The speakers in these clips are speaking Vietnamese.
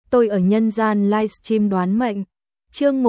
Tôi ở nhân gian livestream đoán mệnh. Chương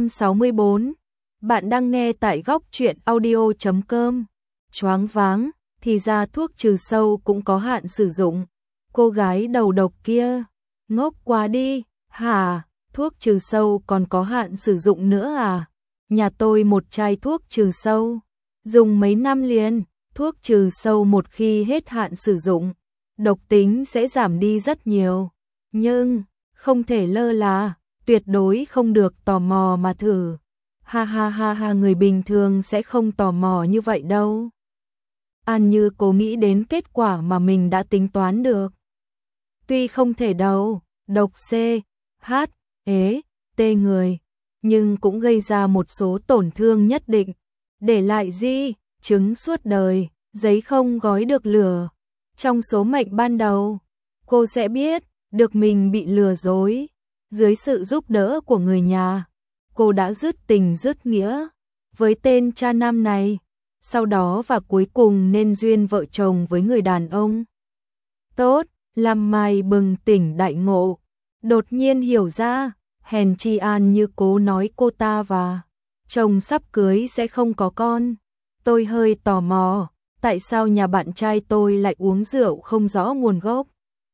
164. Bạn đang nghe tại góc truyện audio.com. Choáng váng, thì ra thuốc trừ sâu cũng có hạn sử dụng. Cô gái đầu độc kia, ngốc quá đi, hả? Thuốc trừ sâu còn có hạn sử dụng nữa à? Nhà tôi một chai thuốc trừ sâu, dùng mấy năm liền. Thuốc trừ sâu một khi hết hạn sử dụng, độc tính sẽ giảm đi rất nhiều. Nhưng không thể lơ là, tuyệt đối không được tò mò mà thử. Ha ha ha ha, người bình thường sẽ không tò mò như vậy đâu. An Như cố nghĩ đến kết quả mà mình đã tính toán được. Tuy không thể đâu, độc C, H, ế, T người, nhưng cũng gây ra một số tổn thương nhất định. Để lại di chứng suốt đời, giấy không gói được lửa. Trong số mệnh ban đầu, cô sẽ biết được mình bị lừa dối. Dưới sự giúp đỡ của người nhà, cô đã dứt tình dứt nghĩa với tên cha nam này, sau đó và cuối cùng nên duyên vợ chồng với người đàn ông tốt. Lam Mai bừng tỉnh đại ngộ, đột nhiên hiểu ra, hèn chi An Như cố nói cô ta và chồng sắp cưới sẽ không có con. Tôi hơi tò mò, tại sao nhà bạn trai tôi lại uống rượu không rõ nguồn gốc?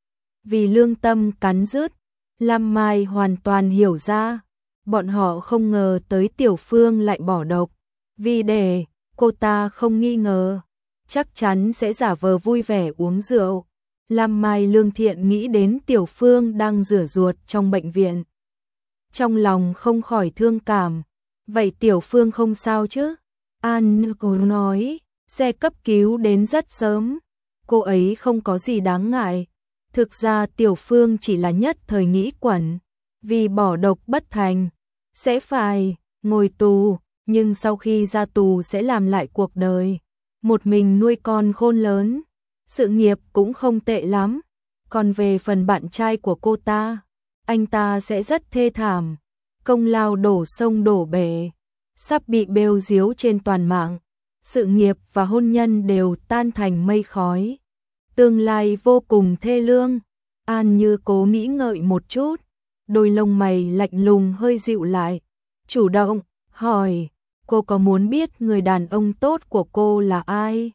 Vì lương tâm cắn rứt, Lam Mai hoàn toàn hiểu ra, bọn họ không ngờ tới Tiểu Phương lại bỏ độc, vì để cô ta không nghi ngờ, chắc chắn sẽ giả vờ vui vẻ uống rượu. Lam Mai lương thiện nghĩ đến Tiểu Phương đang rửa ruột trong bệnh viện, trong lòng không khỏi thương cảm. Vậy Tiểu Phương không sao chứ? An Như cô nói, xe cấp cứu đến rất sớm, cô ấy không có gì đáng ngại. Thực ra Tiểu Phương chỉ là nhất thời nghĩ quẩn, vì bỏ độc bất thành, sẽ phải ngồi tù, nhưng sau khi ra tù sẽ làm lại cuộc đời, một mình nuôi con khôn lớn, sự nghiệp cũng không tệ lắm. Còn về phần bạn trai của cô ta, anh ta sẽ rất thê thảm, công lao đổ sông đổ bể, sắp bị bêu diếu trên toàn mạng, sự nghiệp và hôn nhân đều tan thành mây khói. Tương lai vô cùng thê lương. An Như cố nghĩ ngợi một chút, đôi lông mày lạnh lùng hơi dịu lại, chủ động hỏi, cô có muốn biết người đàn ông tốt của cô là ai?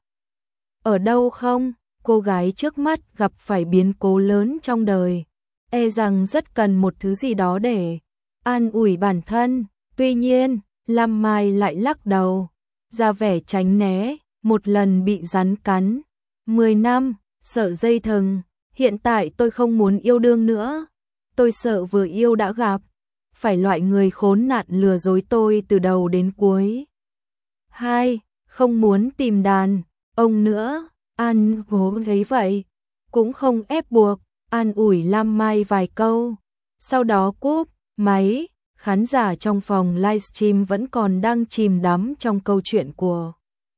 Ở đâu không? Cô gái trước mắt gặp phải biến cố lớn trong đời, e rằng rất cần một thứ gì đó để an ủi bản thân. Tuy nhiên, Lam Mai lại lắc đầu, ra vẻ tránh né, một lần bị rắn cắn, 10 năm, sợ dây thừng. Hiện tại tôi không muốn yêu đương nữa, tôi sợ vừa yêu đã gặp phải loại người khốn nạn lừa dối tôi từ đầu đến cuối. 2. Không muốn tìm đàn ông nữa. An Hố thấy vậy, cũng không ép buộc, an ủi Lam Mai vài câu, sau đó cúp máy. Khán giả trong phòng livestream vẫn còn đang chìm đắm trong câu chuyện của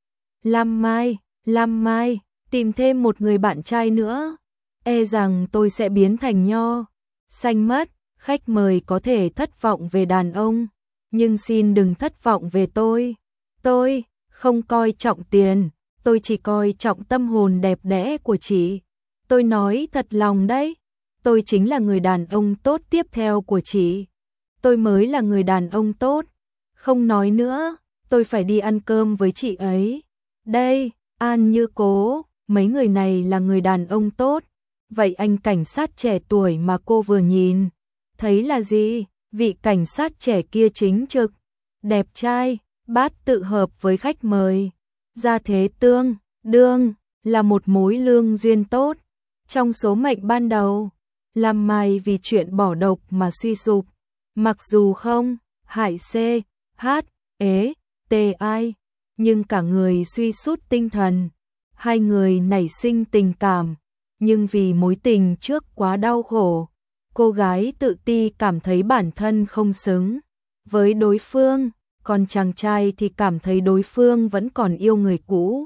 Lam Mai. Lam Mai, tìm thêm một người bạn trai nữa, e rằng tôi sẽ biến thành nho xanh mất. Khách mời có thể thất vọng về đàn ông, nhưng xin đừng thất vọng về tôi. Tôi không coi trọng tiền, tôi chỉ coi trọng tâm hồn đẹp đẽ của chị. Tôi nói thật lòng đấy, tôi chính là người đàn ông tốt tiếp theo của chị. Tôi mới là người đàn ông tốt. Không nói nữa, tôi phải đi ăn cơm với chị ấy. Đây, An Như cố, mấy người này là người đàn ông tốt. Vậy anh cảnh sát trẻ tuổi mà cô vừa nhìn thấy là gì? Vị cảnh sát trẻ kia chính trực, đẹp trai, bát tự hợp với khách mời, gia thế tương đương, là một mối lương duyên tốt. Trong số mệnh ban đầu, Lam Mai vì chuyện bỏ độc mà suy sụp, mặc dù không hại C, H, ế, T ai, nhưng cả người suy sút tinh thần. Hai người nảy sinh tình cảm, nhưng vì mối tình trước quá đau khổ, cô gái tự ti cảm thấy bản thân không xứng với đối phương, còn chàng trai thì cảm thấy đối phương vẫn còn yêu người cũ.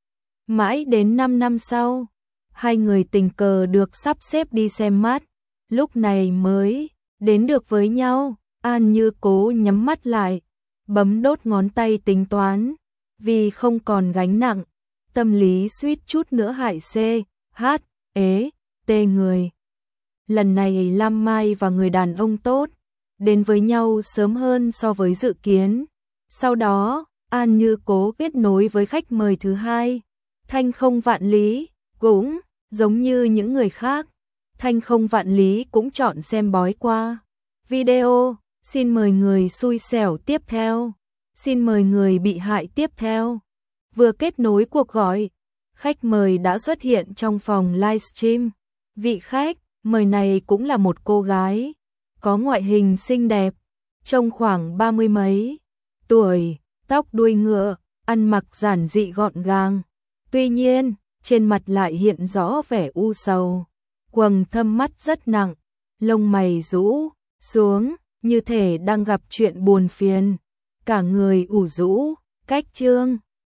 Mãi đến 5 năm sau, hai người tình cờ được sắp xếp đi xem mắt, lúc này mới đến được với nhau. An Như cố nhắm mắt lại, bấm đốt ngón tay tính toán, vì không còn gánh nặng, tâm lý suýt chút nữa hại C, H, ế, T người. Lần này Lam Mai và người đàn ông tốt đến với nhau sớm hơn so với dự kiến. Sau đó, An Như cố kết nối với khách mời thứ hai, Thanh Không Vạn Lý, cũng giống như những người khác. Thanh Không Vạn Lý cũng chọn xem bói qua video. Xin mời người xui xẻo tiếp theo. Xin mời người bị hại tiếp theo. Vừa kết nối cuộc gọi, khách mời đã xuất hiện trong phòng livestream. Vị khách mời này cũng là một cô gái, có ngoại hình xinh đẹp, trông khoảng 30 mấy tuổi, tóc đuôi ngựa, ăn mặc giản dị gọn gàng. Tuy nhiên, trên mặt lại hiện rõ vẻ u sầu, quầng thâm mắt rất nặng, lông mày rũ xuống, như thể đang gặp chuyện buồn phiền, cả người ủ rũ, cách trương.